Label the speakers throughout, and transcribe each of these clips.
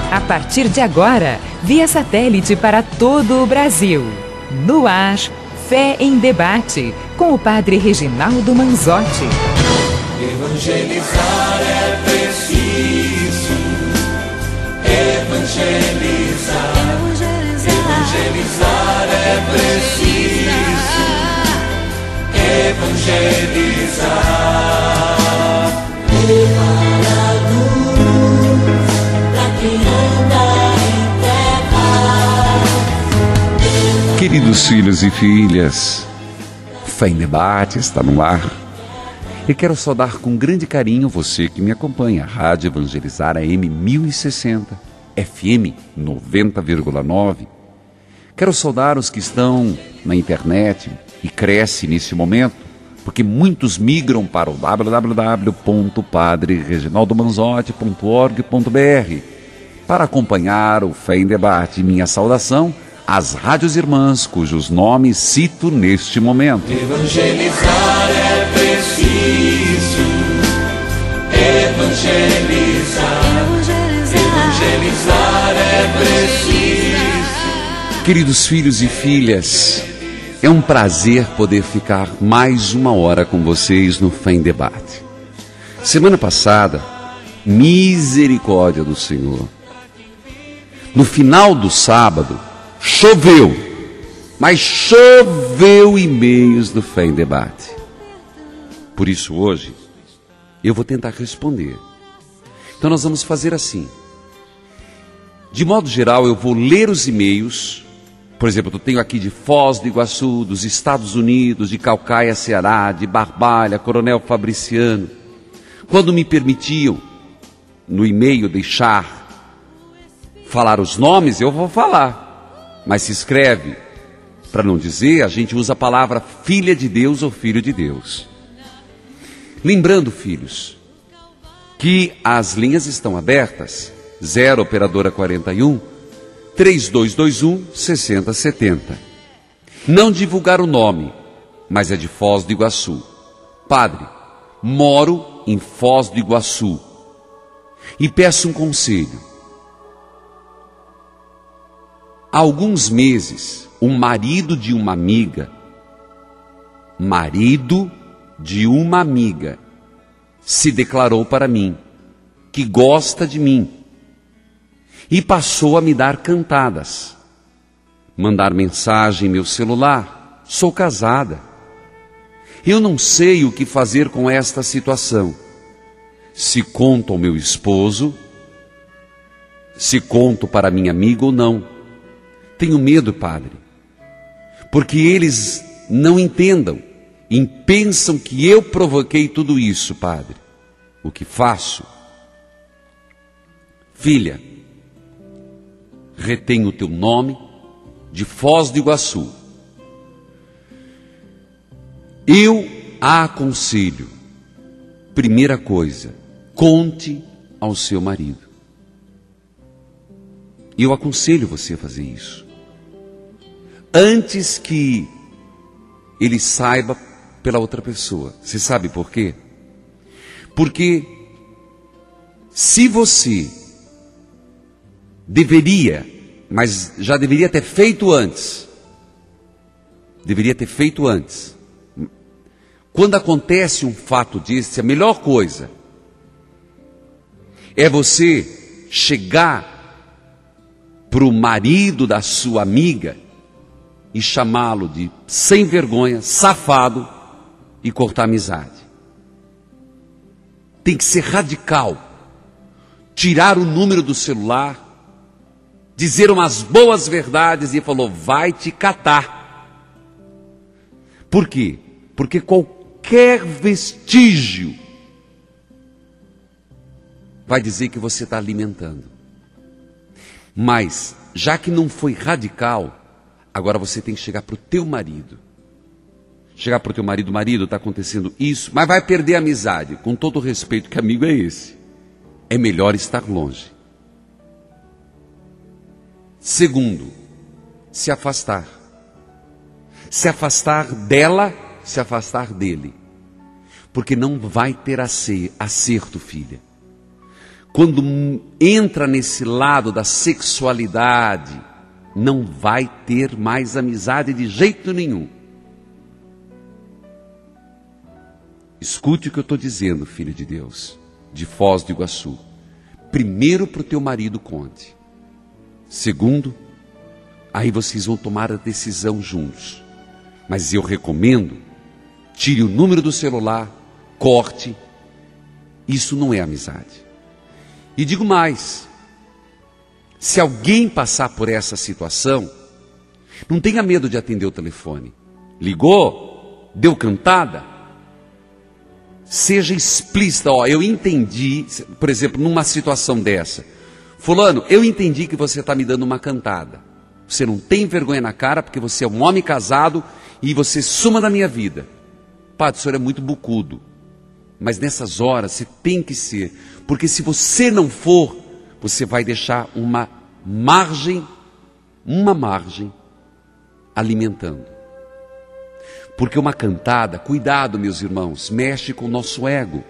Speaker 1: A partir de agora, via satélite para todo o Brasil. No ar, Fé em Debate, com o padre Reginaldo Manzotti.
Speaker 2: Evangelizar é preciso. Evangelizar. Evangelizar é preciso. Evangelizar. Levar a luz pra quem anda em terra.
Speaker 3: Queridos filhos e filhas, Fé em Debate está no ar. E quero saudar com grande carinho você que me acompanha. Rádio Evangelizar AM 1060, FM 90,9. Quero saudar os que estão na internet e crescem nesse momento, porque muitos migram para o www.padrereginaldomanzotti.org.br para acompanhar o Fé em Debate. Minha saudação às rádios irmãs, cujos nomes cito neste momento.
Speaker 2: Evangelizar é preciso. Evangelizar. Evangelizar é preciso.
Speaker 3: Queridos filhos e filhas, é um prazer poder ficar mais uma hora com vocês no Fé em Debate. Semana passada, misericórdia do Senhor, no final do sábado, choveu, mas choveu e-mails do Fé em Debate. Por isso hoje, eu vou tentar responder. Então nós vamos fazer assim. De modo geral, eu vou ler os e-mails. Por exemplo, eu tenho aqui de Foz do Iguaçu, dos Estados Unidos, de Caucaia, Ceará, de Barbalha, Coronel Fabriciano. Quando me permitiam, no e-mail, deixar falar os nomes, eu vou falar. Mas se escreve, para não dizer, a gente usa a palavra filha de Deus ou filho de Deus. Lembrando, filhos, que as linhas estão abertas, 0 operadora 41, 3221-6070. Não divulgar o nome, mas é de Foz do Iguaçu. Padre, moro em Foz do Iguaçu e peço um conselho. Há alguns meses, o marido de uma amiga, se declarou para mim que gosta de mim e passou a me dar cantadas, mandar mensagem em meu celular. Sou casada. Eu não sei o que fazer com esta situação. Se conto ao meu esposo, se conto para minha amiga ou não. Tenho medo, padre, porque eles não entendam e pensam que eu provoquei tudo isso, padre. O que faço? Filha, retém o teu nome, de Foz do Iguaçu. Eu a aconselho, primeira coisa, conte ao seu marido. Eu aconselho você a fazer isso, antes que ele saiba pela outra pessoa. Você sabe por quê? Porque se você deveria, mas já deveria ter feito antes. Quando acontece um fato desse, a melhor coisa é você chegar para o marido da sua amiga e chamá-lo de sem vergonha, safado, e cortar a amizade. Tem que ser radical. Tirar o número do celular, dizer umas boas verdades e falou, vai te catar. Por quê? Porque qualquer vestígio vai dizer que você está alimentando. Mas, já que não foi radical, agora você tem que chegar para o teu marido. Chegar para o teu marido, marido, está acontecendo isso, mas vai perder a amizade. Com todo o respeito, que amigo é esse? É melhor estar longe. Segundo, se afastar. Se afastar dela, se afastar dele. Porque não vai ter acerto, filha. quando entra nesse lado da sexualidade, não vai ter mais amizade de jeito nenhum. Escute o que eu estou dizendo, filho de Deus, de Foz do Iguaçu. Primeiro, para o teu marido conte. Segundo, aí vocês vão tomar a decisão juntos. Mas eu recomendo, tire o número do celular, corte. Isso não é amizade. E digo mais, se alguém passar por essa situação, não tenha medo de atender o telefone. Ligou? Deu cantada? Seja explícita. Eu entendi, por exemplo, numa situação dessa. Fulano, eu entendi que você está me dando uma cantada. Você não tem vergonha na cara porque você é um homem casado e você suma da minha vida. Padre, o senhor é muito bucudo. Mas nessas horas você tem que ser. Porque se você não for, você vai deixar uma margem alimentando. Porque uma cantada, cuidado meus irmãos, mexe com o nosso ego.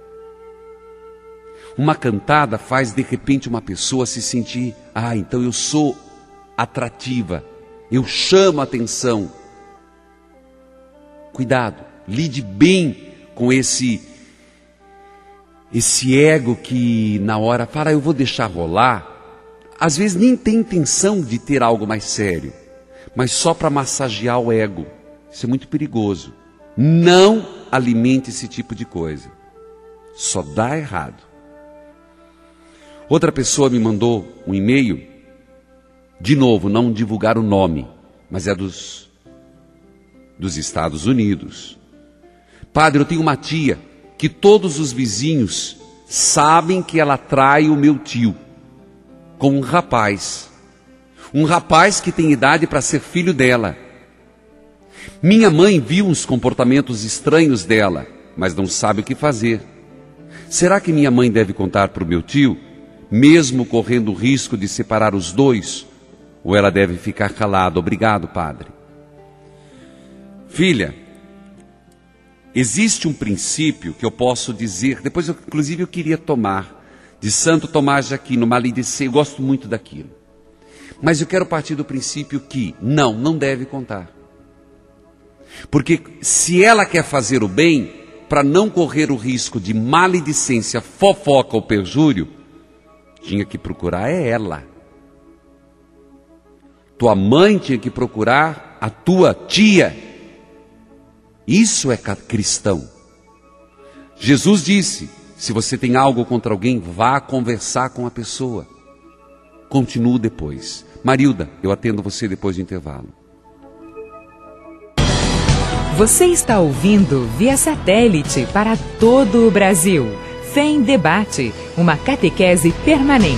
Speaker 3: Uma cantada faz de repente uma pessoa se sentir, então eu sou atrativa, eu chamo a atenção. Cuidado, lide bem com esse ego que na hora fala, eu vou deixar rolar. Às vezes nem tem intenção de ter algo mais sério, mas só para massagear o ego. Isso é muito perigoso. Não alimente esse tipo de coisa. Só dá errado. Outra pessoa me mandou um e-mail, de novo, não divulgar o nome, mas é dos Estados Unidos. Padre, eu tenho uma tia que todos os vizinhos sabem que ela trai o meu tio com um rapaz que tem idade para ser filho dela. Minha mãe viu uns comportamentos estranhos dela, mas não sabe o que fazer. Será que minha mãe deve contar para o meu tio, mesmo correndo o risco de separar os dois? Ou ela deve ficar calada? Obrigado, padre. Filha, existe um princípio que eu posso dizer, depois inclusive eu queria tomar, de Santo Tomás de Aquino, Maledicência, eu gosto muito daquilo. Mas eu quero partir do princípio que não deve contar. Porque se ela quer fazer o bem, para não correr o risco de maledicência, fofoca ou perjúrio, tinha que procurar ela. Tua mãe tinha que procurar a tua tia. Isso é cristão. Jesus disse, se você tem algo contra alguém, vá conversar com a pessoa. Continuo depois. Marilda, eu atendo você depois do intervalo.
Speaker 1: Você está ouvindo via satélite para todo o Brasil. Fé em Debate, uma catequese permanente.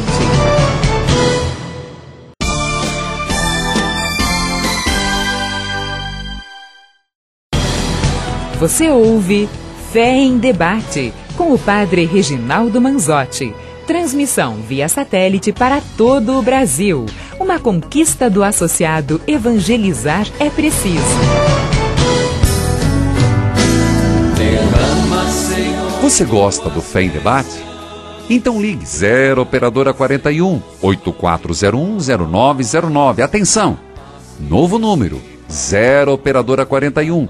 Speaker 1: Você ouve Fé em Debate, com o Padre Reginaldo Manzotti. Transmissão via satélite para todo o Brasil. Uma conquista do associado Evangelizar é Preciso.
Speaker 3: Você gosta do Fé em Debate? Então ligue 0 Operadora 41 84010909. Atenção! Novo número 0 Operadora 41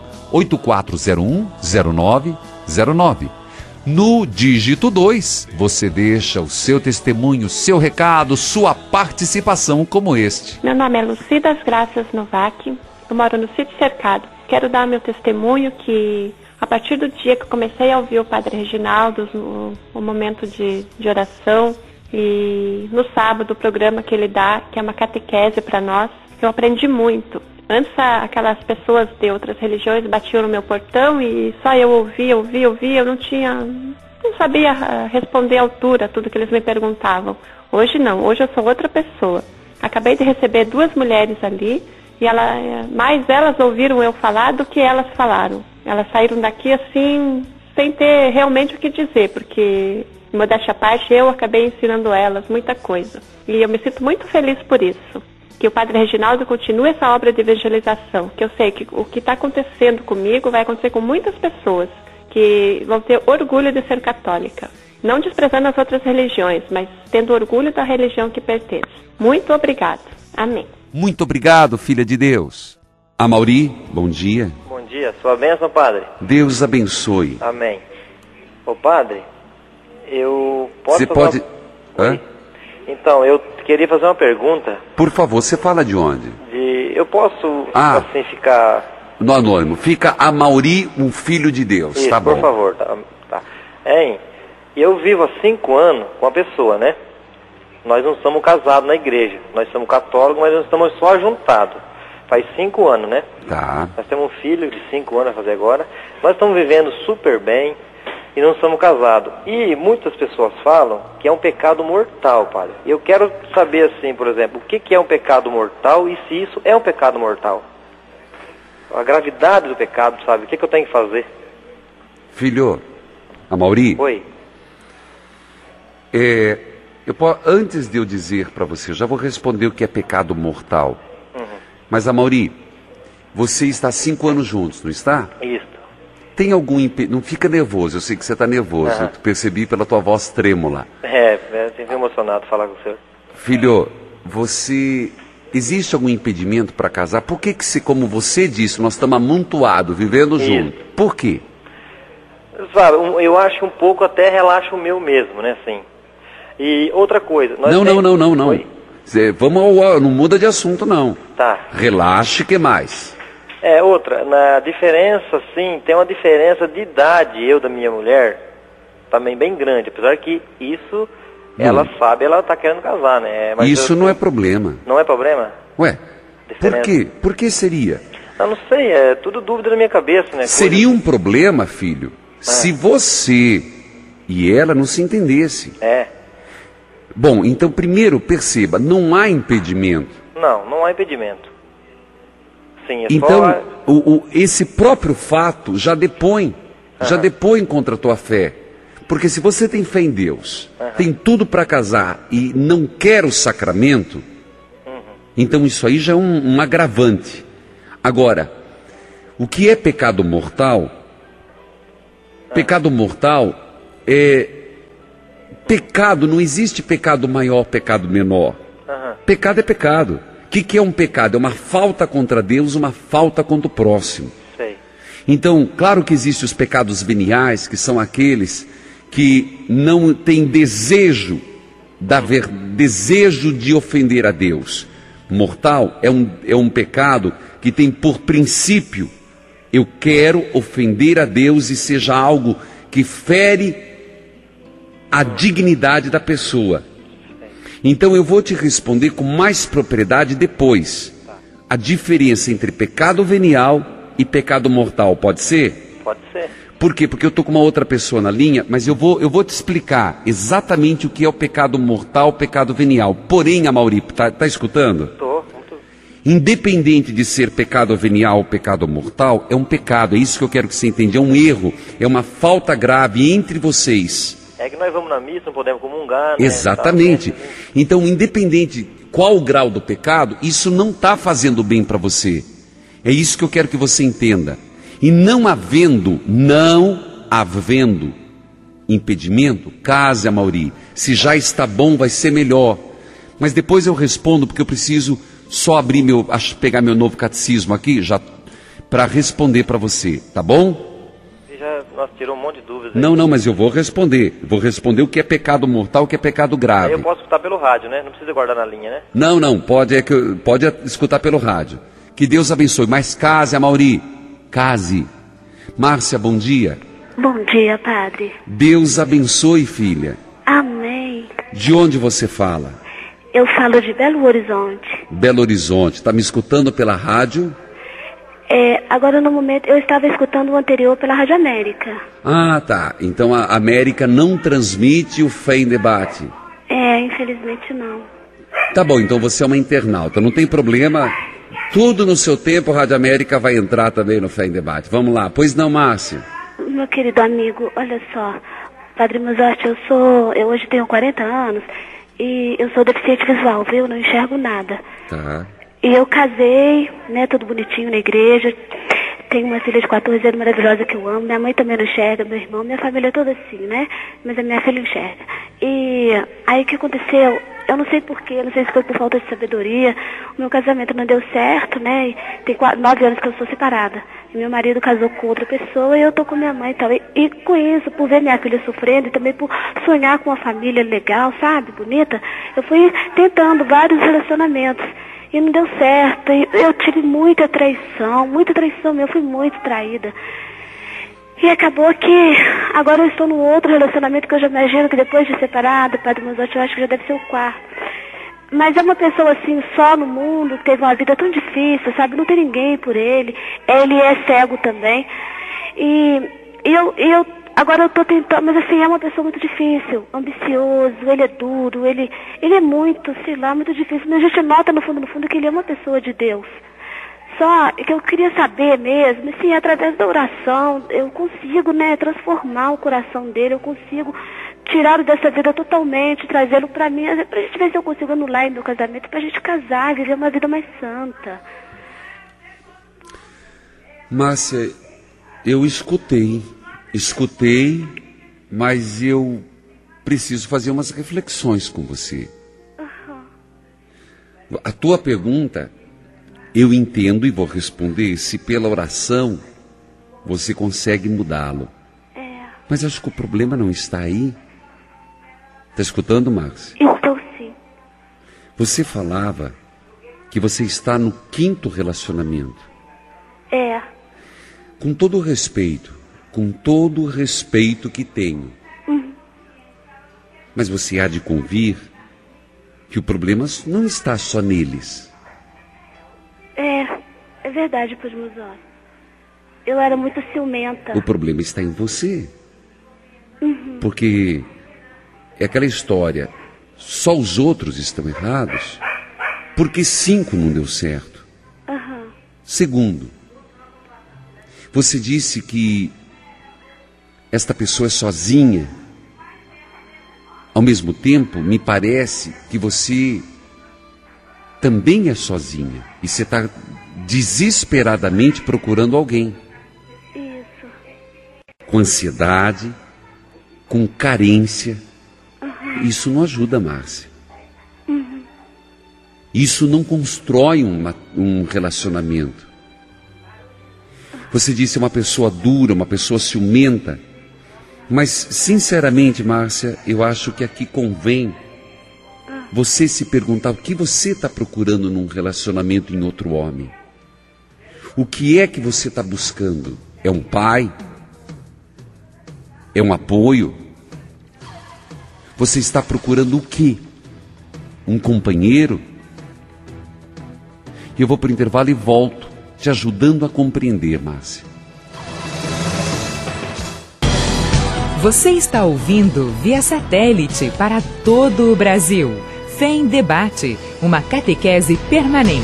Speaker 3: 84010909. No dígito 2, você deixa o seu testemunho, seu recado, sua participação como este.
Speaker 4: Meu nome é Luci das Graças Novak, eu moro no Sítio Cercado. Quero dar meu testemunho que a partir do dia que eu comecei a ouvir o Padre Reginaldo, no momento de oração, e no sábado o programa que ele dá, que é uma catequese para nós, eu aprendi muito. Antes aquelas pessoas de outras religiões batiam no meu portão e só eu ouvia, eu não sabia responder à altura tudo que eles me perguntavam. Hoje não, hoje eu sou outra pessoa. Acabei de receber 2 mulheres ali e mais elas ouviram eu falar do que elas falaram. Elas saíram daqui assim, sem ter realmente o que dizer, porque, modéstia à parte, eu acabei ensinando elas muita coisa. E eu me sinto muito feliz por isso. Que o Padre Reginaldo continue essa obra de evangelização, que eu sei que o que está acontecendo comigo vai acontecer com muitas pessoas que vão ter orgulho de ser católica. não desprezando as outras religiões, mas tendo orgulho da religião que pertence. Muito obrigado. Amém.
Speaker 3: Muito obrigado, filha de Deus. Amauri, bom dia.
Speaker 5: Bom dia, sua bênção, padre.
Speaker 3: Deus abençoe.
Speaker 5: Amém. Ô, padre, eu posso...
Speaker 3: Você pode...
Speaker 5: Oi? Então, eu queria fazer uma pergunta.
Speaker 3: Por favor, você fala de onde?
Speaker 5: Eu posso, assim, ficar...
Speaker 3: No anônimo. Fica Amauri, um filho de Deus.
Speaker 5: Isso,
Speaker 3: tá bom.
Speaker 5: por favor. Tá. Hein? Eu vivo há 5 anos com uma pessoa, né? Nós não somos casados na igreja. Nós somos católicos, mas nós estamos só juntados. Faz 5 anos, né?
Speaker 3: Tá.
Speaker 5: Nós temos um filho de 5 anos a fazer agora. Nós estamos vivendo super bem e não somos casados. E muitas pessoas falam que é um pecado mortal, padre. Eu quero saber, assim, por exemplo, o que é um pecado mortal e se isso é um pecado mortal. A gravidade do pecado, sabe? O que eu tenho que fazer?
Speaker 3: Filho, Amauri.
Speaker 5: Oi.
Speaker 3: Antes de eu dizer para você, já vou responder o que é pecado mortal. Mas, Amauri, você está há 5 anos juntos, não está?
Speaker 5: Isso.
Speaker 3: Tem algum Não fica nervoso, eu sei que você está nervoso. Eu percebi pela tua voz trêmula.
Speaker 5: Eu fico emocionado falar com o senhor.
Speaker 3: Filho, existe algum impedimento para casar? Por que você, como você disse, nós estamos amontoados, vivendo junto? Por quê?
Speaker 5: Sabe, eu acho um pouco até relaxa o meu mesmo, né, assim. E outra coisa...
Speaker 3: Não.
Speaker 5: Oi?
Speaker 3: Não muda de assunto, não.
Speaker 5: Tá.
Speaker 3: Relaxe, que mais?
Speaker 5: Outra, na diferença, sim, tem uma diferença de idade, eu da minha mulher, também bem grande, apesar que isso, ela sabe, ela tá querendo casar, né? Mas
Speaker 3: isso não é problema.
Speaker 5: Não é problema?
Speaker 3: Ué, por quê? Por que seria?
Speaker 5: Eu não sei, é tudo dúvida na minha cabeça, né?
Speaker 3: Seria um problema, filho, se você e ela não se entendessem. Bom, então primeiro perceba, não há impedimento.
Speaker 5: Não há impedimento. Sim,
Speaker 3: então, esse próprio fato já depõe contra a tua fé. Porque se você tem fé em Deus, tem tudo para casar e não quer o sacramento, então isso aí já é um agravante. Agora, o que é pecado mortal? Pecado mortal é... Pecado, não existe pecado maior, pecado menor. Pecado é pecado. O que é um pecado? É uma falta contra Deus, uma falta contra o próximo.
Speaker 5: Sei.
Speaker 3: Então, claro que existem os pecados veniais, que são aqueles que não têm desejo de ofender a Deus. Mortal é um pecado que tem por princípio, eu quero ofender a Deus e seja algo que fere a dignidade da pessoa. Então eu vou te responder com mais propriedade depois. A diferença entre pecado venial e pecado mortal, pode ser?
Speaker 5: Pode ser.
Speaker 3: Por quê? Porque eu estou com uma outra pessoa na linha, mas eu vou te explicar exatamente o que é o pecado mortal, o pecado venial. Porém, Amauri, tá escutando?
Speaker 5: Estou.
Speaker 3: Independente de ser pecado venial ou pecado mortal, é um pecado, é isso que eu quero que você entenda, é um erro, é uma falta grave entre vocês.
Speaker 5: É que nós vamos na missa, não podemos comungar, né?
Speaker 3: Exatamente. Então, independente qual o grau do pecado, isso não está fazendo bem para você. É isso que eu quero que você entenda. E não havendo impedimento, case, Amauri. Se já está bom, vai ser melhor. Mas depois eu respondo, porque eu preciso só pegar meu novo catecismo aqui, já para responder para você, tá bom?
Speaker 5: Nossa, tirou um monte de dúvidas aí.
Speaker 3: Não, mas eu vou responder. Vou responder o que é pecado mortal, o que é pecado grave.
Speaker 5: Aí eu posso escutar pelo rádio, né? Não precisa guardar na linha, né?
Speaker 3: Não, pode escutar pelo rádio. Que Deus abençoe. Mas case, Amauri. Case. Márcia, bom dia.
Speaker 6: Bom dia, padre.
Speaker 3: Deus abençoe, filha.
Speaker 6: Amém.
Speaker 3: De onde você fala?
Speaker 6: Eu falo de Belo Horizonte.
Speaker 3: Belo Horizonte. Está me escutando pela rádio?
Speaker 6: Agora no momento eu estava escutando o anterior pela Rádio América.
Speaker 3: Ah, tá. Então a América não transmite o Fé em Debate?
Speaker 6: Infelizmente não.
Speaker 3: Tá bom, então você é uma internauta, não tem problema. Tudo no seu tempo, a Rádio América vai entrar também no Fé em Debate. Vamos lá. Pois não, Márcio?
Speaker 6: Meu querido amigo, olha só. Padre Manzotti, eu hoje tenho 40 anos e eu sou deficiente visual, viu? Não enxergo nada.
Speaker 3: Tá.
Speaker 6: E eu casei, né, tudo bonitinho na igreja. tenho uma filha de 14 anos maravilhosa que eu amo. Minha mãe também não enxerga, meu irmão, minha família é toda assim, né? Mas a minha filha enxerga. E aí o que aconteceu? Eu não sei porquê, não sei se foi por falta de sabedoria. O meu casamento não deu certo, né? E tem 9 anos que eu sou separada. E meu marido casou com outra pessoa e eu tô com minha mãe e tal. E com isso, por ver minha filha sofrendo e também por sonhar com uma família legal, sabe? Bonita, eu fui tentando vários relacionamentos. E não deu certo. E eu tive muita traição mesmo. Eu fui muito traída. E acabou que agora eu estou num outro relacionamento que eu já imagino que depois de separada, Padre Manzotti, eu acho que já deve ser o quarto. Mas é uma pessoa assim, só no mundo, teve uma vida tão difícil, sabe? Não tem ninguém por ele. Ele é cego também. E eu agora eu tô tentando, mas assim, é uma pessoa muito difícil, ambicioso, ele é duro, ele é muito, sei lá, muito difícil. Mas a gente nota no fundo que ele é uma pessoa de Deus. Só que eu queria saber mesmo, assim, através da oração, eu consigo, né, transformar o coração dele, eu consigo tirá-lo dessa vida totalmente, trazê-lo pra mim, pra gente ver se eu consigo anular meu casamento, pra gente casar, viver uma vida mais santa.
Speaker 3: Márcia, eu escutei, mas eu preciso fazer umas reflexões com você. A tua pergunta, eu entendo e vou responder se pela oração você consegue mudá-lo. Mas acho que o problema não está aí. Está escutando, Márcia?
Speaker 6: Estou sim.
Speaker 3: Você falava que você está no 5º relacionamento. Com todo o respeito que tenho. Mas você há de convir que o problema não está só neles.
Speaker 6: É verdade, Padre Manzotti. Eu era muito ciumenta.
Speaker 3: O problema está em você. Porque é aquela história, só os outros estão errados, porque 5 não deu certo. Segundo, você disse que esta pessoa é sozinha. Ao mesmo tempo, me parece que você também é sozinha. E você está desesperadamente procurando alguém.
Speaker 6: Isso.
Speaker 3: Com ansiedade, com carência. Isso não ajuda, Márcia. Isso não constrói um relacionamento. Você disse uma pessoa dura, uma pessoa ciumenta. Mas, sinceramente, Márcia, eu acho que aqui convém você se perguntar o que você está procurando num relacionamento em outro homem. O que é que você está buscando? É um pai? É um apoio? Você está procurando o quê? Um companheiro? Eu vou para o intervalo e volto, te ajudando a compreender, Márcia.
Speaker 1: Você está ouvindo via satélite para todo o Brasil. Fé em Debate, uma catequese permanente.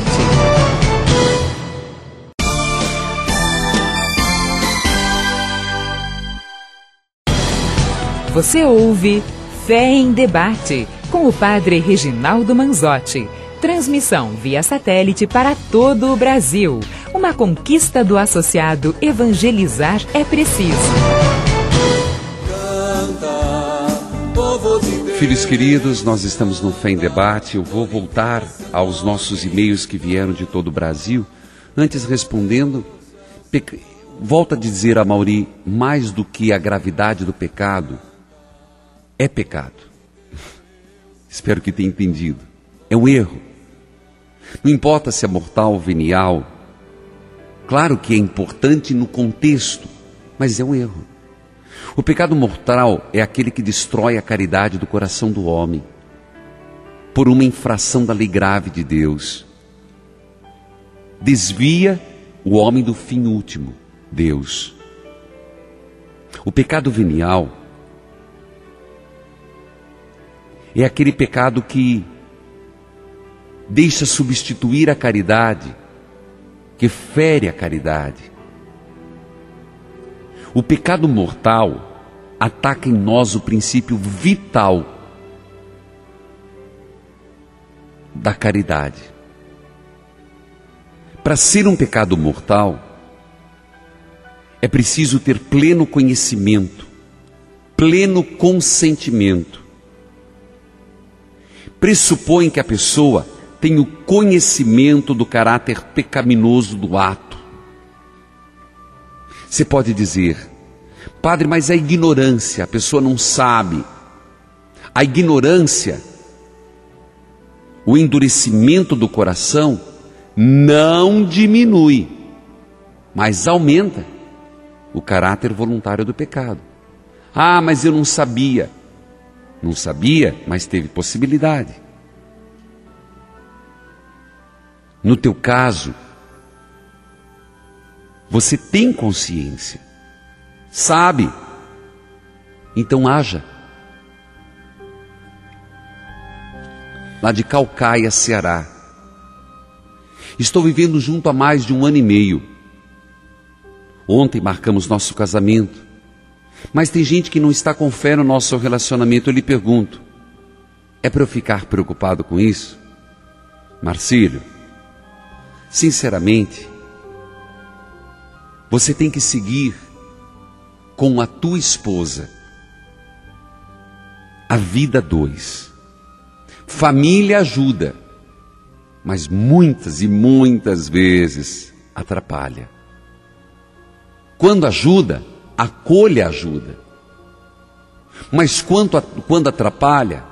Speaker 1: Você ouve Fé em Debate, com o Padre Reginaldo Manzotti. Transmissão via satélite para todo o Brasil. Uma conquista do associado Evangelizar é Preciso.
Speaker 3: Filhos queridos, nós estamos no Fé em Debate. Eu vou voltar aos nossos e-mails que vieram de todo o Brasil. Antes, respondendo, volto a dizer a Mauri, mais do que a gravidade do pecado, é pecado. Espero que tenha entendido. É um erro. Não importa se é mortal ou venial. Claro que é importante no contexto, mas é um erro. O pecado mortal é aquele que destrói a caridade do coração do homem por uma infração da lei grave de Deus. Desvia o homem do fim último, Deus. O pecado venial é aquele pecado que deixa substituir a caridade, que fere a caridade. O pecado mortal ataca em nós o princípio vital da caridade. Para ser um pecado mortal, é preciso ter pleno conhecimento, pleno consentimento. Pressupõe que a pessoa tem o conhecimento do caráter pecaminoso do ato. Você pode dizer: padre, mas a ignorância, a pessoa não sabe. A ignorância, o endurecimento do coração, não diminui, mas aumenta o caráter voluntário do pecado. Ah, mas eu não sabia. Não sabia, mas teve possibilidade. No teu caso, você tem consciência, sabe, então haja. Lá de Caucaia, Ceará, estou vivendo junto há mais de 1 ano e meio. Ontem marcamos nosso casamento, mas tem gente que não está com fé no nosso relacionamento. Eu lhe pergunto: é para eu ficar preocupado com isso? Marcílio, sinceramente, você tem que seguir com a tua esposa a vida 2. Família ajuda, mas muitas e muitas vezes atrapalha. Quando ajuda, acolha a ajuda. Mas quando atrapalha,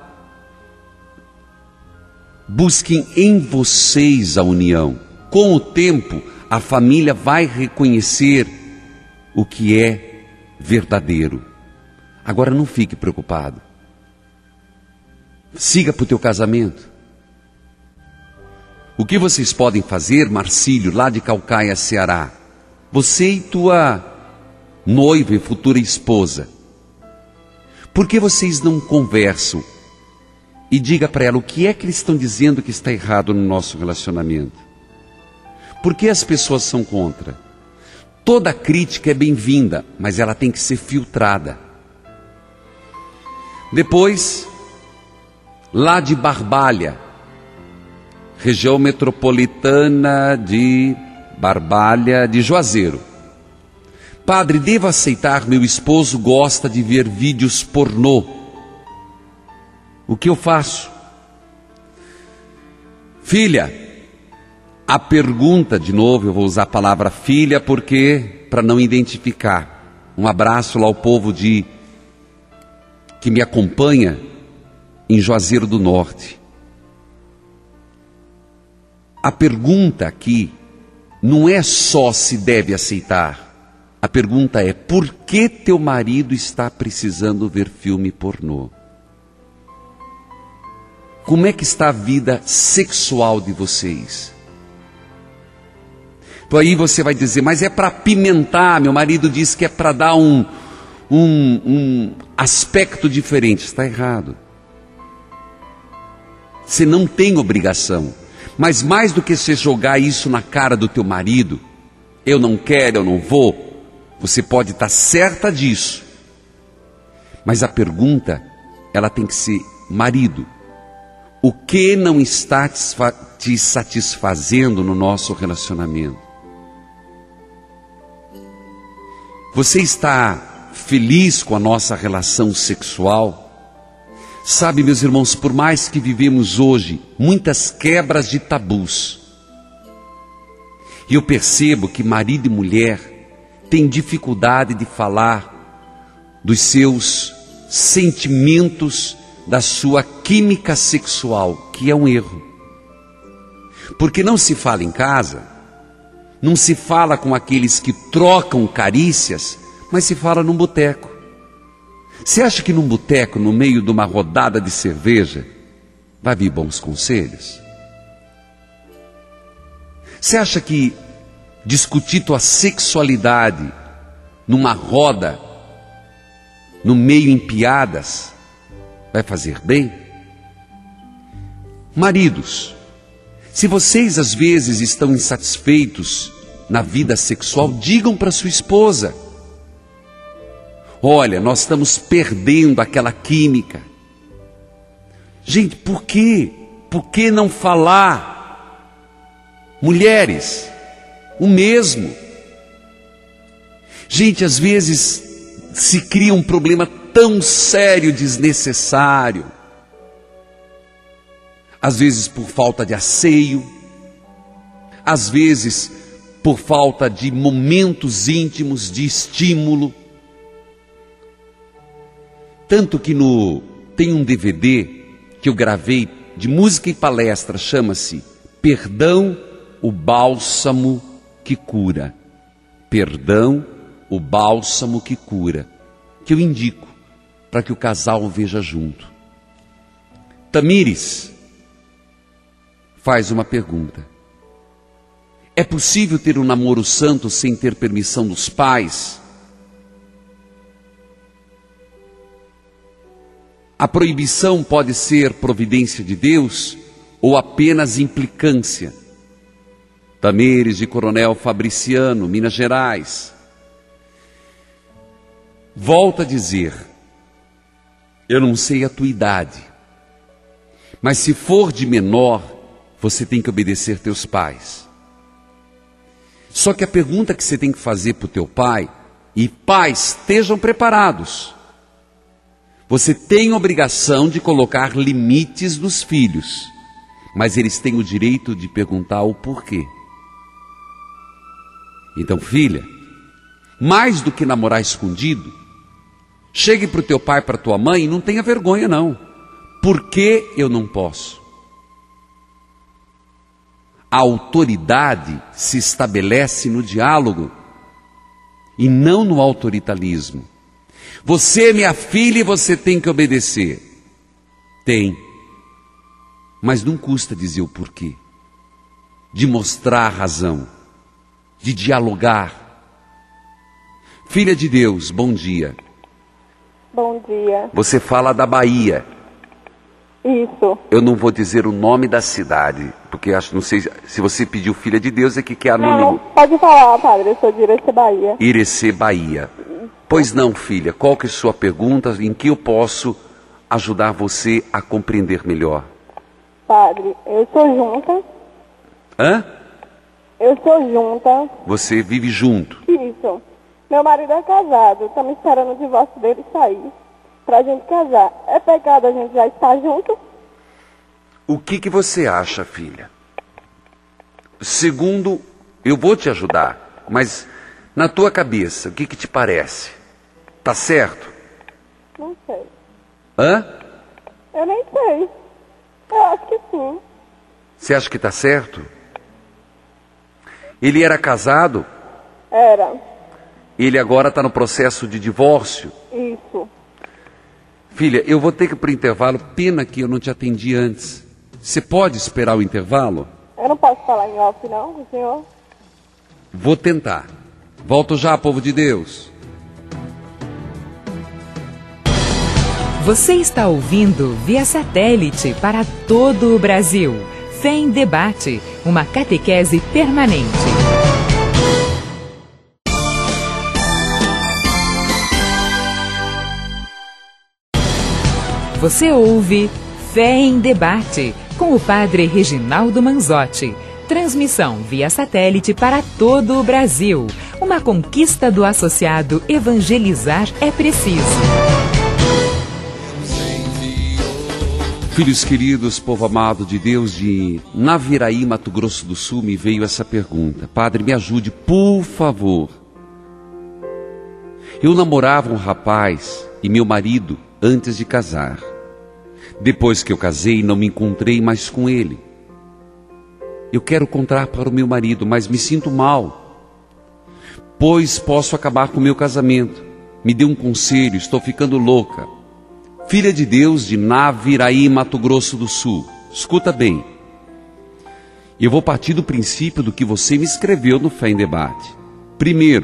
Speaker 3: busquem em vocês a união. Com o tempo, a família vai reconhecer o que é verdadeiro. Agora não fique preocupado. Siga para o teu casamento. O que vocês podem fazer, Marcílio, lá de Caucaia, Ceará? Você e tua noiva e futura esposa. Por que vocês não conversam e diga para ela o que é que eles estão dizendo que está errado no nosso relacionamento? Por que as pessoas são contra? Toda crítica é bem-vinda, mas ela tem que ser filtrada. Depois, lá de Barbalha, região metropolitana de Barbalha de Juazeiro. Padre, devo aceitar, meu esposo gosta de ver vídeos pornô. O que eu faço? Filha, a pergunta, de novo, eu vou usar a palavra filha porque, para não identificar. Um abraço lá ao povo que me acompanha em Juazeiro do Norte. A pergunta aqui não é só se deve aceitar. A pergunta é: por que teu marido está precisando ver filme pornô? Como é que está a vida sexual de vocês? Então aí você vai dizer: mas é para apimentar. Meu marido diz que é para dar um aspecto diferente. Está errado. Você não tem obrigação. Mas mais do que você jogar isso na cara do teu marido, eu não quero, eu não vou, você pode estar certa disso. Mas a pergunta, ela tem que ser: marido, o que não está te satisfazendo no nosso relacionamento? Você está feliz com a nossa relação sexual? Sabe, meus irmãos, por mais que vivemos hoje muitas quebras de tabus, e eu percebo que marido e mulher têm dificuldade de falar dos seus sentimentos, da sua química sexual, que é um erro. Porque não se fala em casa, não se fala com aqueles que trocam carícias, mas se fala num boteco. Você acha que num boteco, no meio de uma rodada de cerveja, vai vir bons conselhos? Você acha que discutir tua sexualidade numa roda, no meio em piadas, vai fazer bem? Maridos, se vocês às vezes estão insatisfeitos na vida sexual, digam para sua esposa: olha, nós estamos perdendo aquela química. Gente, por quê? Por que não falar? Mulheres, o mesmo. Gente, às vezes se cria um problema tão sério, desnecessário. Às vezes por falta de asseio, às vezes por falta de momentos íntimos, de estímulo. Tanto que tem um DVD que eu gravei de música e palestra, chama-se Perdão, o Bálsamo que Cura. Perdão, o Bálsamo que Cura, que eu indico para que o casal veja junto. Tamires faz uma pergunta: é possível ter um namoro santo sem ter permissão dos pais? A proibição pode ser providência de Deus ou apenas implicância? Tamires de Coronel Fabriciano, Minas Gerais. Volto a dizer, eu não sei a tua idade, mas se for de menor, você tem que obedecer teus pais. Só que a pergunta que você tem que fazer para o teu pai, e pais, estejam preparados, você tem a obrigação de colocar limites nos filhos, mas eles têm o direito de perguntar o porquê. Então, filha, mais do que namorar escondido, chegue para o teu pai, para a tua mãe, e não tenha vergonha não. Por que eu não posso? A autoridade se estabelece no diálogo e não no autoritarismo. Você é minha filha e você tem que obedecer. Tem. Mas não custa dizer o porquê. De mostrar a razão. De dialogar. Filha de Deus, bom dia.
Speaker 7: Bom dia.
Speaker 3: Você fala da Bahia.
Speaker 7: Isso.
Speaker 3: Eu não vou dizer o nome da cidade, porque não sei se você pediu filha de Deus é que quer anônimo.
Speaker 7: Não, pode falar, padre, eu sou de Irecê, Bahia.
Speaker 3: Irecê, Bahia. Pois não, filha, qual que é a sua pergunta? Em que eu posso ajudar você a compreender melhor?
Speaker 7: Padre, eu sou junta.
Speaker 3: Hã?
Speaker 7: Eu sou junta.
Speaker 3: Você vive junto?
Speaker 7: Isso. Meu marido é casado, estamos esperando o divórcio dele sair pra gente casar. É pecado a gente já estar junto?
Speaker 3: O que você acha, filha? Segundo, eu vou te ajudar, mas na tua cabeça, o que te parece? Tá certo?
Speaker 7: Não sei.
Speaker 3: Hã?
Speaker 7: Eu nem sei. Eu acho que sim.
Speaker 3: Você acha que tá certo? Ele era casado?
Speaker 7: Era.
Speaker 3: Ele agora está no processo de divórcio?
Speaker 7: Isso.
Speaker 3: Filha, eu vou ter que ir para o intervalo. Pena que eu não te atendi antes. Você pode esperar o intervalo?
Speaker 7: Eu não posso falar em off, não, senhor?
Speaker 3: Vou tentar. Volto já, povo de Deus.
Speaker 1: Você está ouvindo via satélite para todo o Brasil. Fé em Debate, uma catequese permanente. Você ouve Fé em Debate, com o padre Reginaldo Manzotti. Transmissão via satélite para todo o Brasil. Uma conquista do associado Evangelizar é Preciso.
Speaker 3: Filhos queridos, povo amado de Deus, de Naviraí, Mato Grosso do Sul, me veio essa pergunta. Padre, me ajude, por favor. Eu namorava um rapaz e meu marido antes de casar. Depois que eu casei, não me encontrei mais com ele. Eu quero contar para o meu marido, mas me sinto mal, pois posso acabar com o meu casamento. Me dê um conselho, estou ficando louca. Filha de Deus de Naviraí, Mato Grosso do Sul, escuta bem. Eu vou partir do princípio do que você me escreveu no Fé em Debate. Primeiro,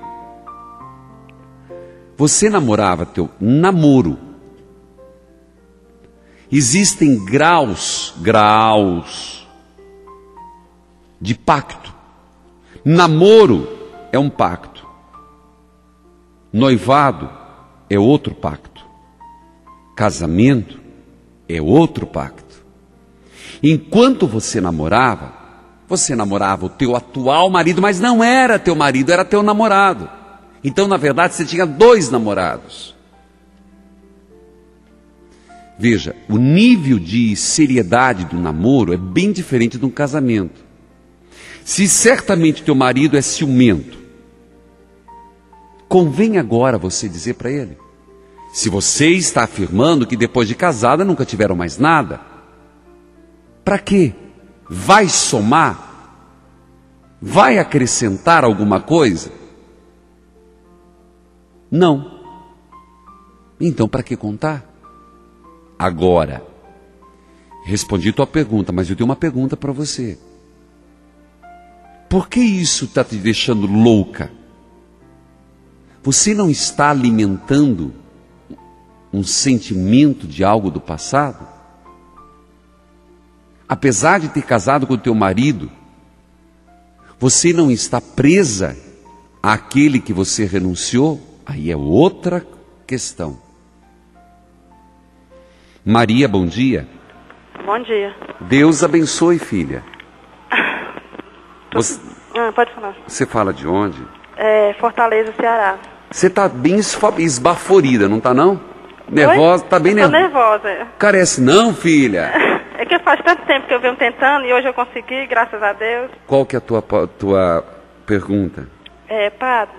Speaker 3: você namorava teu namoro. Existem graus de pacto. Namoro é um pacto. Noivado é outro pacto. Casamento é outro pacto. Enquanto você namorava o teu atual marido, mas não era teu marido, era teu namorado. Então, na verdade, você tinha 2 namorados. Veja, o nível de seriedade do namoro é bem diferente de um casamento. Se certamente teu marido é ciumento, convém agora você dizer para ele. Se você está afirmando que depois de casada nunca tiveram mais nada, para quê? Vai somar? Vai acrescentar alguma coisa? Não. Então para que contar? Agora, respondi tua pergunta, mas eu tenho uma pergunta para você. Por que isso está te deixando louca? Você não está alimentando um sentimento de algo do passado? Apesar de ter casado com o teu marido, você não está presa àquele que você renunciou? Aí é outra questão. Maria, bom dia.
Speaker 8: Bom dia.
Speaker 3: Deus abençoe, filha.
Speaker 8: Pode falar.
Speaker 3: Você fala de onde?
Speaker 8: Fortaleza, Ceará.
Speaker 3: Você está bem esbaforida, não está não? Nervosa, está bem nervosa.
Speaker 8: Estou nervosa.
Speaker 3: Carece não, filha?
Speaker 8: É que faz tanto tempo que eu venho tentando e hoje eu consegui, graças a Deus.
Speaker 3: Qual que é a tua pergunta?
Speaker 8: Padre,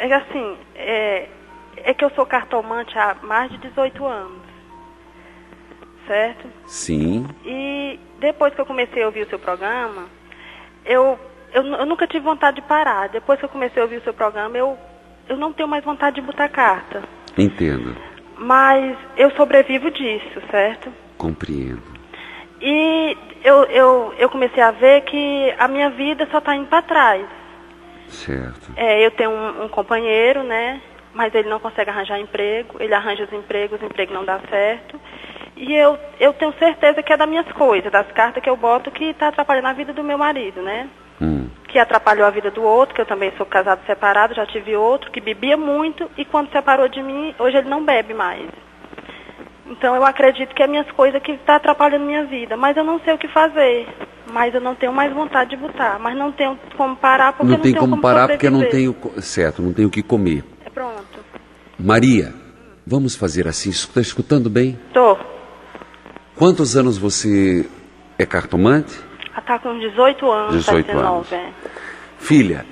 Speaker 8: é que eu sou cartomante há mais de 18 anos, certo?
Speaker 3: Sim.
Speaker 8: E depois que eu comecei a ouvir o seu programa, eu nunca tive vontade de parar. Depois que eu comecei a ouvir o seu programa, eu não tenho mais vontade de botar carta.
Speaker 3: Entendo.
Speaker 8: Mas eu sobrevivo disso, certo?
Speaker 3: Compreendo.
Speaker 8: E eu comecei a ver que a minha vida só está indo para trás.
Speaker 3: Certo.
Speaker 8: Eu tenho um companheiro, né? Mas ele não consegue arranjar emprego. Ele arranja os empregos não dá certo. E eu tenho certeza que é das minhas coisas, das cartas que eu boto, que está atrapalhando a vida do meu marido, né? Que atrapalhou a vida do outro, que eu também sou casado separado, já tive outro, que bebia muito, e quando separou de mim, hoje ele não bebe mais. Então eu acredito que é minhas coisas que está atrapalhando minha vida, mas eu não sei o que fazer. Mas eu não tenho mais vontade de botar, mas não tenho como parar, porque
Speaker 3: não tem como parar porque
Speaker 8: sobreviver.
Speaker 3: não tenho, certo, não tenho o que comer.
Speaker 8: Pronto.
Speaker 3: Maria, vamos fazer assim, está escutando bem?
Speaker 8: Tô.
Speaker 3: Quantos anos você é cartomante?
Speaker 8: Está com 18 anos,
Speaker 3: 18
Speaker 8: 19,
Speaker 3: anos. Filha,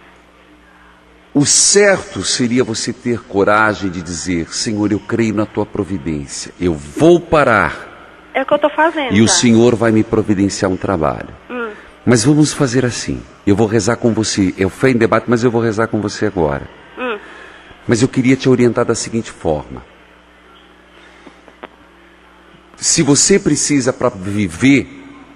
Speaker 3: o certo seria você ter coragem de dizer, Senhor, eu creio na tua providência, eu vou parar.
Speaker 8: É o que eu estou fazendo.
Speaker 3: E o Senhor vai me providenciar um trabalho. Mas vamos fazer assim, eu vou rezar com você, eu fui em debate, mas eu vou rezar com você agora. Mas eu queria te orientar da seguinte forma. Se você precisa para viver,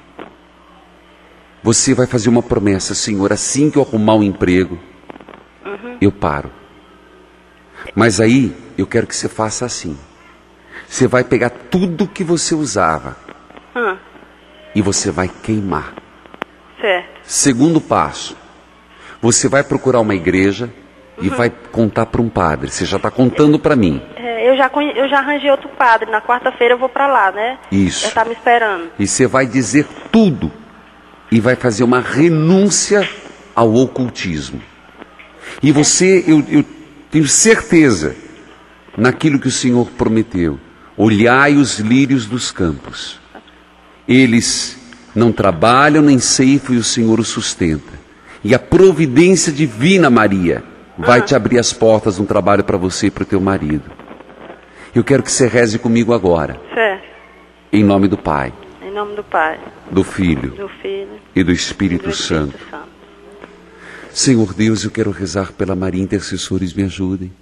Speaker 3: você vai fazer uma promessa, Senhor, assim que eu arrumar um emprego, eu paro. Mas aí, eu quero que você faça assim. Você vai pegar tudo que você usava e você vai queimar.
Speaker 8: Certo.
Speaker 3: Segundo passo, você vai procurar uma igreja e vai contar para um padre. Você já está contando para mim.
Speaker 8: Eu já arranjei outro padre. Na quarta-feira eu vou para lá, né?
Speaker 3: Isso.
Speaker 8: Já está me esperando.
Speaker 3: E você vai dizer tudo. E vai fazer uma renúncia ao ocultismo. E você, eu tenho certeza, naquilo que o Senhor prometeu. Olhai os lírios dos campos. Eles não trabalham nem ceifam e o Senhor os sustenta. E a providência divina, Maria, vai te abrir as portas de um trabalho para você e para o teu marido. Eu quero que você reze comigo agora.
Speaker 8: Certo.
Speaker 3: Em nome do Pai.
Speaker 8: Em nome do Pai.
Speaker 3: Do Filho.
Speaker 8: Do Filho.
Speaker 3: E do Espírito Santo. Senhor Deus, eu quero rezar pela Maria, intercessores me ajudem.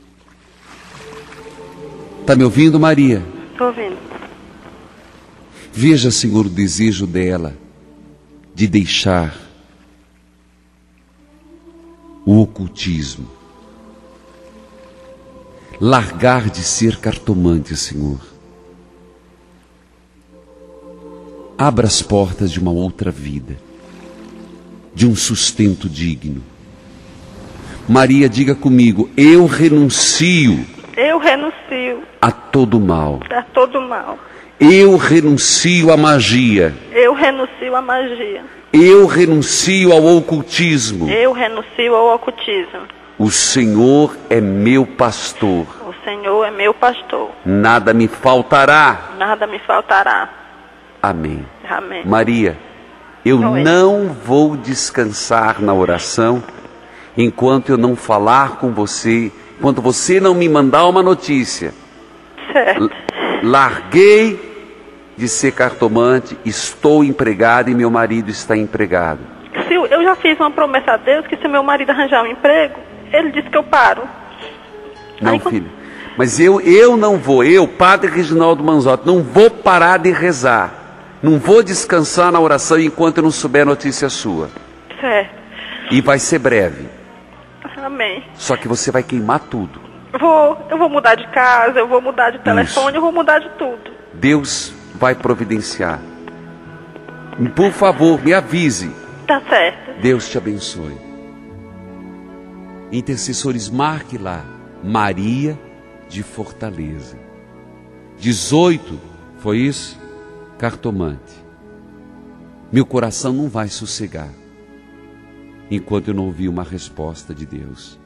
Speaker 3: Está me ouvindo, Maria?
Speaker 8: Estou ouvindo.
Speaker 3: Veja, Senhor, o desejo dela de deixar o ocultismo. Largar de ser cartomante, Senhor. Abra as portas de uma outra vida, de um sustento digno. Maria, diga comigo, eu renuncio.
Speaker 8: Eu renuncio.
Speaker 3: A todo mal.
Speaker 8: A todo mal.
Speaker 3: Eu renuncio à magia.
Speaker 8: Eu renuncio à magia.
Speaker 3: Eu renuncio ao ocultismo.
Speaker 8: Eu renuncio ao ocultismo.
Speaker 3: O Senhor é meu pastor.
Speaker 8: O Senhor é meu pastor.
Speaker 3: Nada me faltará.
Speaker 8: Nada me faltará.
Speaker 3: Amém.
Speaker 8: Amém.
Speaker 3: Maria, eu não vou descansar na oração enquanto eu não falar com você, enquanto você não me mandar uma notícia.
Speaker 8: Certo.
Speaker 3: Larguei de ser cartomante, estou empregado e meu marido está empregado.
Speaker 8: Eu já fiz uma promessa a Deus que se meu marido arranjar um emprego, ele disse que eu paro.
Speaker 3: Não,
Speaker 8: aí,
Speaker 3: filho. Mas eu não vou, Padre Reginaldo Manzotti, não vou parar de rezar. Não vou descansar na oração enquanto eu não souber notícia sua.
Speaker 8: Certo.
Speaker 3: E vai ser breve.
Speaker 8: Amém.
Speaker 3: Só que você vai queimar tudo.
Speaker 8: Eu vou mudar de casa, eu vou mudar de telefone, eu vou mudar de tudo.
Speaker 3: Deus vai providenciar. Por favor, me avise.
Speaker 8: Tá certo.
Speaker 3: Deus te abençoe. Intercessores, marque lá. Maria de Fortaleza. 18, foi isso? Cartomante. Meu coração não vai sossegar enquanto eu não ouvir uma resposta de Deus.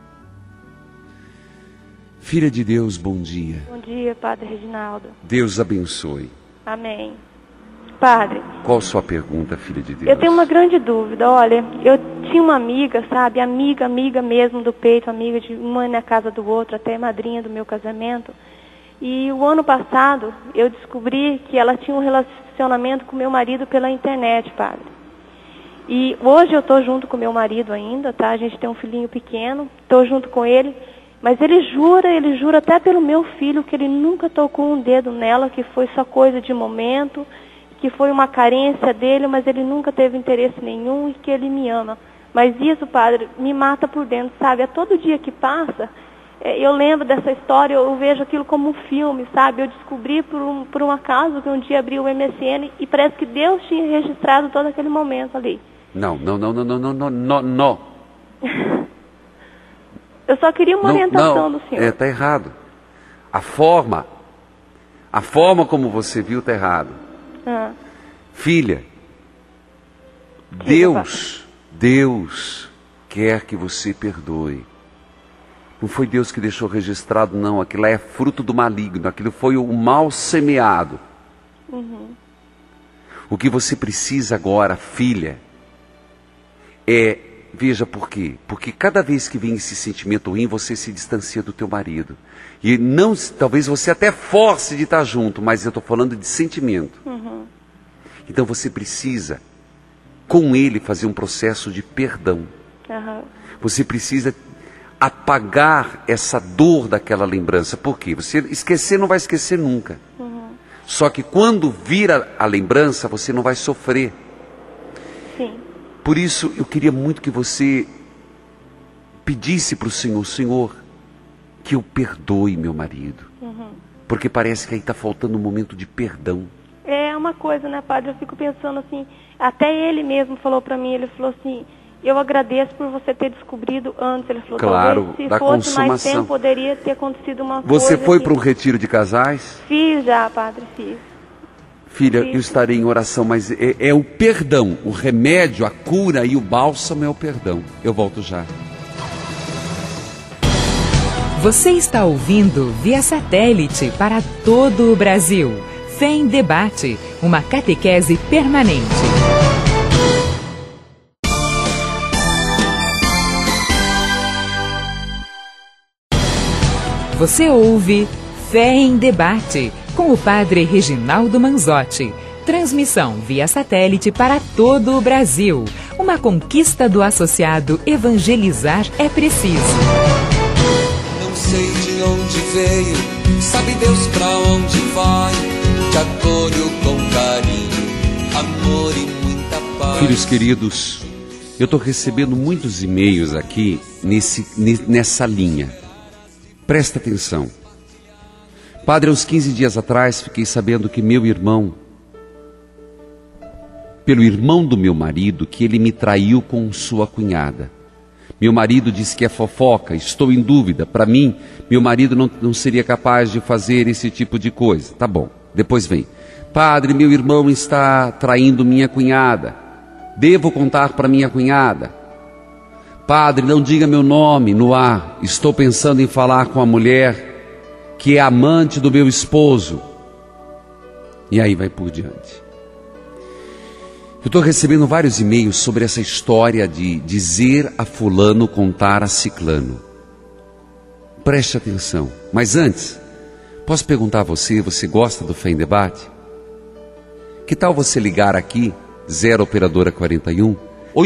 Speaker 3: Filha de Deus, bom dia.
Speaker 9: Bom dia, Padre Reginaldo.
Speaker 3: Deus abençoe.
Speaker 9: Amém. Padre,
Speaker 3: qual sua pergunta, filha de Deus?
Speaker 9: Eu tenho uma grande dúvida. Olha, eu tinha uma amiga, sabe? Amiga mesmo do peito, amiga de uma na casa do outro, até madrinha do meu casamento. E o ano passado eu descobri que ela tinha um relacionamento com meu marido pela internet, Padre. E hoje eu estou junto com meu marido ainda, tá? A gente tem um filhinho pequeno, estou junto com ele. Mas ele jura até pelo meu filho que ele nunca tocou um dedo nela, que foi só coisa de momento, que foi uma carência dele, mas ele nunca teve interesse nenhum e que ele me ama. Mas isso, Padre, me mata por dentro, sabe? A todo dia que passa, eu lembro dessa história, eu vejo aquilo como um filme, sabe? Eu descobri por um acaso que um dia abri o MSN e parece que Deus tinha registrado todo aquele momento ali.
Speaker 3: Não.
Speaker 9: Eu só queria uma orientação do senhor.
Speaker 3: Está errado. A forma como você viu está errado. Filha, Deus quer que você perdoe. Não foi Deus que deixou registrado, não. Aquilo é fruto do maligno. Aquilo foi o mal semeado. O que você precisa agora, filha, veja por quê? Porque cada vez que vem esse sentimento ruim, você se distancia do teu marido. E não, talvez você até force de estar junto, mas eu estou falando de sentimento. Então você precisa, com ele, fazer um processo de perdão. Você precisa apagar essa dor daquela lembrança. Por quê? Você esquecer não vai esquecer nunca. Só que quando vira a lembrança, você não vai sofrer.
Speaker 9: Sim.
Speaker 3: Por isso, eu queria muito que você pedisse para o Senhor, que eu perdoe meu marido. Porque parece que aí está faltando um momento de perdão.
Speaker 9: É uma coisa, né, Padre? Eu fico pensando assim, até ele mesmo falou para mim, ele falou assim, eu agradeço por você ter descobrido antes. Ele falou,
Speaker 3: claro,
Speaker 9: talvez se
Speaker 3: da
Speaker 9: fosse mais
Speaker 3: consumação.
Speaker 9: tempo, poderia ter acontecido uma coisa.
Speaker 3: Você foi
Speaker 9: que...
Speaker 3: para um retiro de casais?
Speaker 9: Fiz já, Padre, fiz.
Speaker 3: Filha, eu estarei em oração, mas é o perdão, o remédio, a cura e o bálsamo é o perdão. Eu volto já.
Speaker 1: Você está ouvindo via satélite para todo o Brasil. Fé em Debate, uma catequese permanente. Você ouve Fé em Debate, com o Padre Reginaldo Manzotti. Transmissão via satélite para todo o Brasil. Uma conquista do associado Evangelizar é Preciso.
Speaker 2: Não sei de onde veio, sabe Deus pra onde vai. Te acolho com carinho, amor e muita paz.
Speaker 3: Filhos queridos, eu estou recebendo muitos e-mails aqui nessa linha. Presta atenção. Padre, uns 15 dias atrás, fiquei sabendo que meu irmão, pelo irmão do meu marido, que ele me traiu com sua cunhada. Meu marido disse que é fofoca, estou em dúvida. Para mim, meu marido não seria capaz de fazer esse tipo de coisa. Tá bom, depois vem. Padre, meu irmão está traindo minha cunhada. Devo contar para minha cunhada? Padre, não diga meu nome no ar, estou pensando em falar com a mulher que é amante do meu esposo. E aí vai por diante. Eu estou recebendo vários e-mails sobre essa história de dizer a fulano contar a ciclano. Preste atenção. Mas antes, posso perguntar a você, você gosta do Fé em Debate? Que tal você ligar aqui, 0 operadora 41,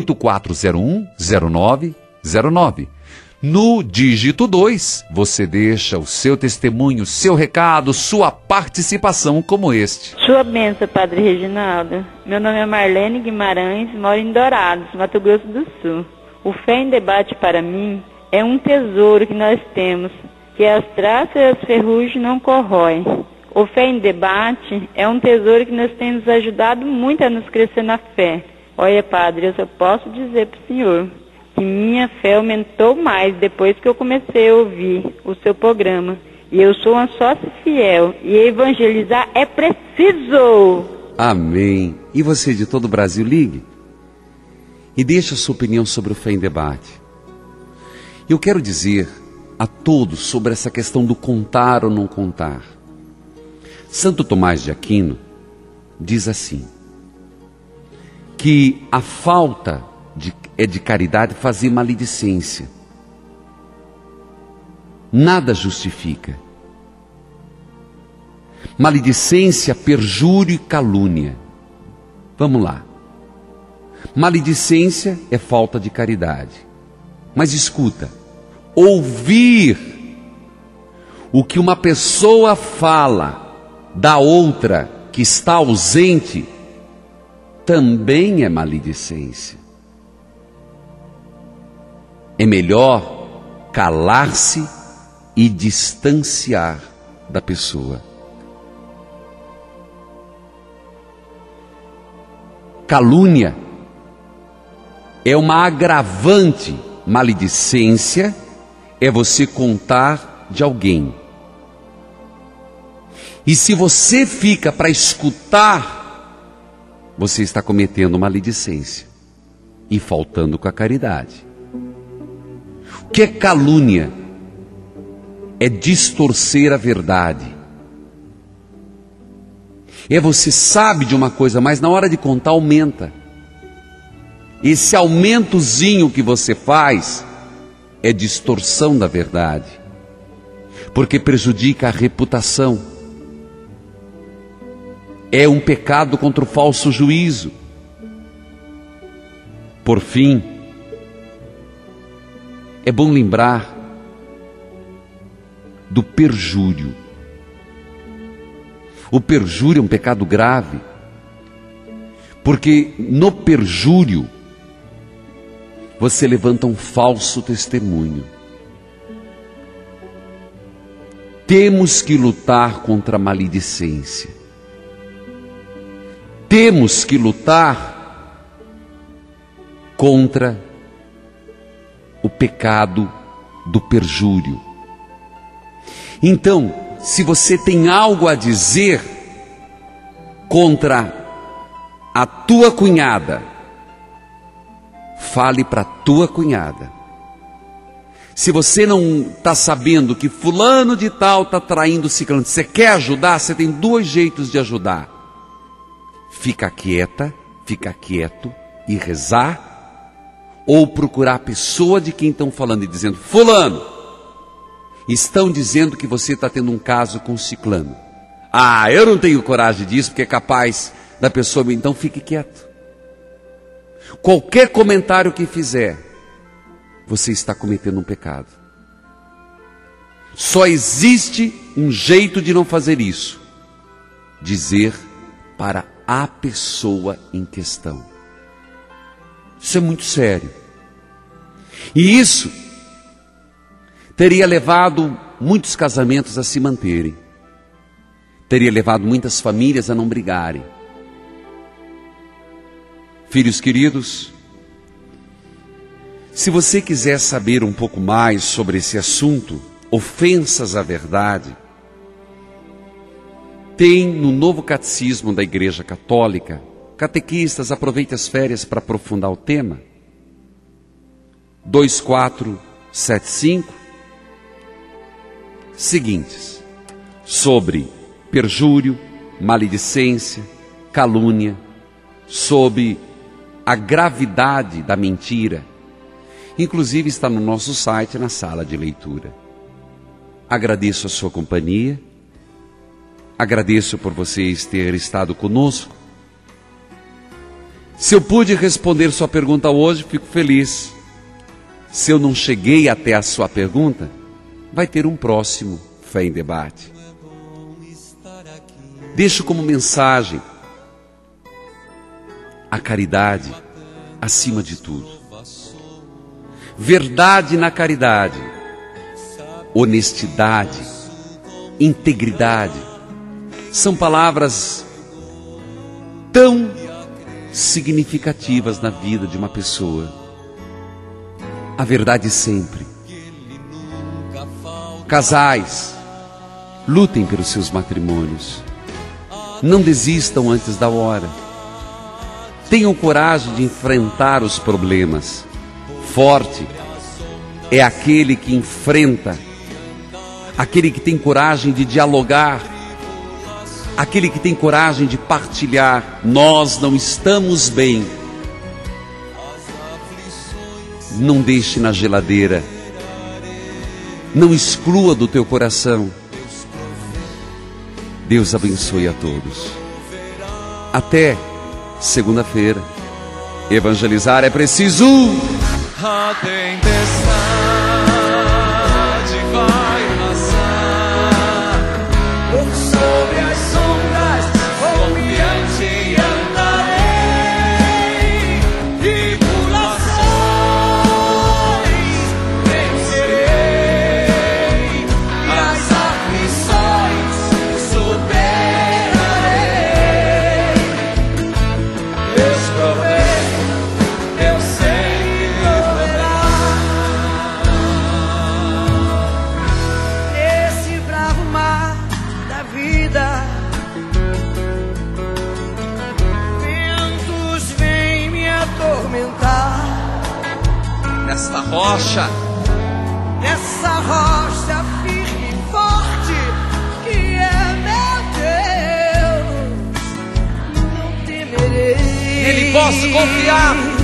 Speaker 3: 8401-0909. No dígito 2, você deixa o seu testemunho, seu recado, sua participação como este.
Speaker 10: Sua bênção, Padre Reginaldo. Meu nome é Marlene Guimarães, moro em Dourados, Mato Grosso do Sul. O Fé em Debate, para mim, é um tesouro que nós temos, que as traças e as ferrugens não corroem. O Fé em Debate é um tesouro que nos tem nos ajudado muito a nos crescer na fé. Olha, Padre, eu só posso dizer para o senhor que minha fé aumentou mais depois que eu comecei a ouvir o seu programa. E eu sou uma sócia fiel, e evangelizar é preciso.
Speaker 3: Amém. E você de todo o Brasil, ligue e deixe a sua opinião sobre o Fé em Debate. Eu quero dizer a todos sobre essa questão do contar ou não contar. Santo Tomás de Aquino diz assim, que a falta de caridade fazia maledicência. Nada justifica. Maledicência, perjúrio e calúnia. Vamos lá. Maledicência é falta de caridade. Mas escuta, ouvir o que uma pessoa fala da outra que está ausente também é maledicência. É melhor calar-se e distanciar da pessoa. Calúnia é uma agravante. Maledicência é você contar de alguém. E se você fica para escutar, você está cometendo maledicência e faltando com a caridade. O que é calúnia? É distorcer a verdade. É você sabe de uma coisa, mas na hora de contar aumenta. Esse aumentozinho que você faz é distorção da verdade, porque prejudica a reputação. É um pecado contra o falso juízo. Por fim, é bom lembrar do perjúrio. O perjúrio é um pecado grave, porque no perjúrio você levanta um falso testemunho. Temos que lutar contra a maledicência. Temos que lutar contra o pecado do perjúrio. Então, se você tem algo a dizer contra a tua cunhada, fale para a tua cunhada. Se você não está sabendo que fulano de tal está traindo ciclano, você quer ajudar, você tem dois jeitos de ajudar. Fica quieta, fica quieto e rezar, ou procurar a pessoa de quem estão falando e dizendo, fulano, estão dizendo que você está tendo um caso com ciclano. Ah, eu não tenho coragem disso, porque é capaz da pessoa, então fique quieto. Qualquer comentário que fizer, você está cometendo um pecado. Só existe um jeito de não fazer isso: dizer para a pessoa em questão. Isso é muito sério. E isso teria levado muitos casamentos a se manterem. Teria levado muitas famílias a não brigarem. Filhos queridos, se você quiser saber um pouco mais sobre esse assunto, ofensas à verdade, tem no Novo Catecismo da Igreja Católica, catequistas, aproveite as férias para aprofundar o tema. 2475, seguintes: sobre perjúrio, maledicência, calúnia, sobre a gravidade da mentira. Inclusive está no nosso site, na sala de leitura. Agradeço a sua companhia, agradeço por vocês terem estado conosco. Se eu pude responder sua pergunta hoje, fico feliz. Se eu não cheguei até a sua pergunta, vai ter um próximo Fé em Debate. Deixo como mensagem a caridade acima de tudo. Verdade na caridade, honestidade, integridade, são palavras tão significativas na vida de uma pessoa. A verdade sempre. Casais, lutem pelos seus matrimônios. Não desistam antes da hora. Tenham coragem de enfrentar os problemas. Forte é aquele que enfrenta, aquele que tem coragem de dialogar, aquele que tem coragem de partilhar. Nós não estamos bem. Não deixe na geladeira. Não exclua do teu coração. Deus abençoe a todos. Até segunda-feira. Evangelizar é preciso.
Speaker 2: A tempestade vai passar por sobre as sombras, confiante andarei e tribulações vencerei e as aflições superarei. Deus provê, Deus sempre proverá. Nesse bravo mar da vida, ventos vêm me atormentar.
Speaker 3: Nesta rocha,
Speaker 2: Nessa rocha firme e forte que é meu Deus, não temerei.
Speaker 3: nele posso confiar.